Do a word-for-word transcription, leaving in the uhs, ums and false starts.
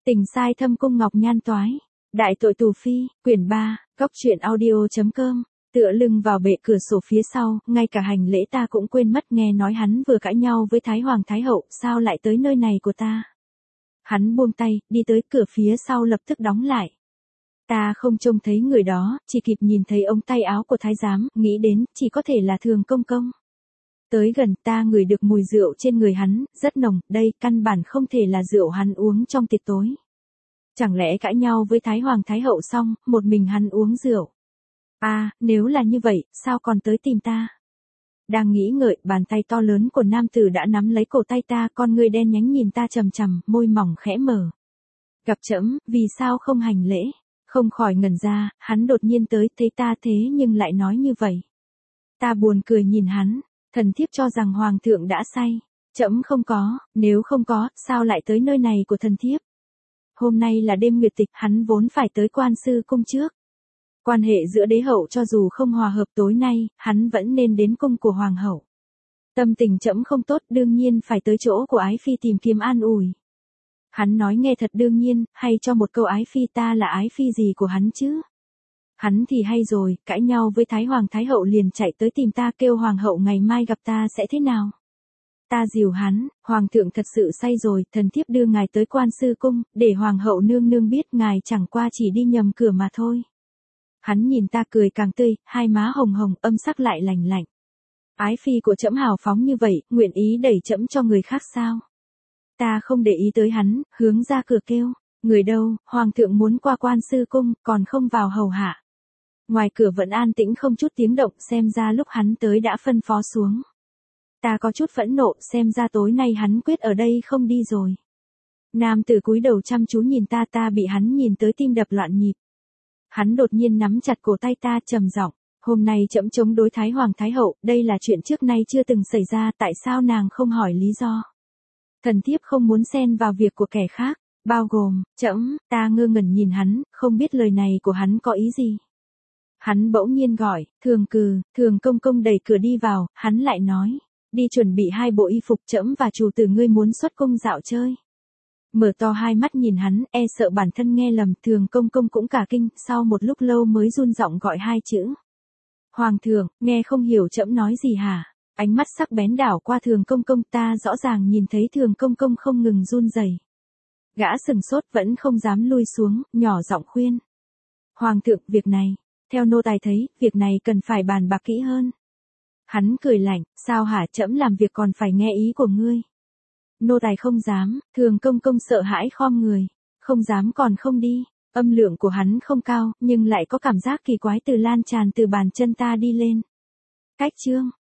Tình sai thâm cung ngọc nhan toái. Đại tội tù phi, quyển ba, góc truyện audio.com. Tựa lưng vào bệ cửa sổ phía sau, ngay cả hành lễ ta cũng quên mất, nghe nói hắn vừa cãi nhau với Thái Hoàng Thái Hậu, sao lại tới nơi này của ta. Hắn buông tay, đi tới cửa phía sau lập tức đóng lại. Ta không trông thấy người đó, chỉ kịp nhìn thấy ống tay áo của thái giám, nghĩ đến, chỉ có thể là Thường Công Công. Tới gần ta ngửi được mùi rượu trên người hắn, rất nồng, đây căn bản không thể là rượu hắn uống trong tiệc tối. Chẳng lẽ cãi nhau với Thái Hoàng Thái Hậu xong, một mình hắn uống rượu. À, nếu là như vậy, sao còn tới tìm ta? Đang nghĩ ngợi, bàn tay to lớn của nam tử đã nắm lấy cổ tay ta, con ngươi đen nhánh nhìn ta chằm chằm, môi mỏng khẽ mở. Gặp trẫm, vì sao không hành lễ? Không khỏi ngẩn ra, hắn đột nhiên tới, thấy ta thế nhưng lại nói như vậy. Ta buồn cười nhìn hắn, thần thiếp cho rằng hoàng thượng đã say. Trẫm không có, nếu không có, sao lại tới nơi này của thần thiếp? Hôm nay là đêm nguyệt tịch, hắn vốn phải tới Quan Sư Cung trước. Quan hệ giữa đế hậu cho dù không hòa hợp, tối nay, hắn vẫn nên đến cung của hoàng hậu. Tâm tình trẫm không tốt, đương nhiên phải tới chỗ của ái phi tìm kiếm an ủi. Hắn nói nghe thật đương nhiên, hay cho một câu ái phi, ta là ái phi gì của hắn chứ? Hắn thì hay rồi, cãi nhau với Thái Hoàng Thái Hậu liền chạy tới tìm ta, kêu hoàng hậu ngày mai gặp ta sẽ thế nào? Ta dìu hắn, hoàng thượng thật sự say rồi, thần thiếp đưa ngài tới Quan Sư Cung, để hoàng hậu nương nương biết ngài chẳng qua chỉ đi nhầm cửa mà thôi. Hắn nhìn ta cười càng tươi, hai má hồng hồng, âm sắc lại lành lạnh. Ái phi của trẫm hào phóng như vậy, nguyện ý đẩy trẫm cho người khác sao? Ta không để ý tới hắn, hướng ra cửa kêu, người đâu, hoàng thượng muốn qua Quan Sư Cung, còn không vào hầu hạ. Ngoài cửa vẫn an tĩnh không chút tiếng động, xem ra lúc hắn tới đã phân phó xuống. Ta có chút phẫn nộ, xem ra tối nay hắn quyết ở đây không đi rồi. Nam tử cúi đầu chăm chú nhìn ta, ta bị hắn nhìn tới tim đập loạn nhịp. Hắn đột nhiên nắm chặt cổ tay ta, trầm giọng, hôm nay trẫm chống đối Thái Hoàng Thái Hậu, đây là chuyện trước nay chưa từng xảy ra, tại sao nàng không hỏi lý do? Thần thiếp không muốn xen vào việc của kẻ khác, bao gồm, trẫm. Ta ngơ ngẩn nhìn hắn, không biết lời này của hắn có ý gì. Hắn bỗng nhiên gọi, Thường Cừ, Thường Công Công đẩy cửa đi vào, hắn lại nói, đi chuẩn bị hai bộ y phục, trẫm và chủ tử ngươi muốn xuất cung dạo chơi. Mở to hai mắt nhìn hắn, e sợ bản thân nghe lầm, Thường Công Công cũng cả kinh, sau một lúc lâu mới run giọng gọi hai chữ. Hoàng thượng, nghe không hiểu trẫm nói gì hả? Ánh mắt sắc bén đảo qua Thường Công Công, ta rõ ràng nhìn thấy Thường Công Công không ngừng run rẩy. Gã sừng sốt vẫn không dám lui xuống, nhỏ giọng khuyên. Hoàng thượng, việc này, theo nô tài thấy, việc này cần phải bàn bạc kỹ hơn. Hắn cười lạnh, sao hả, trẫm làm việc còn phải nghe ý của ngươi. Nô tài không dám, Thường Công Công sợ hãi khom người, không dám còn không đi. Âm lượng của hắn không cao, nhưng lại có cảm giác kỳ quái từ lan tràn từ bàn chân ta đi lên. Cách chương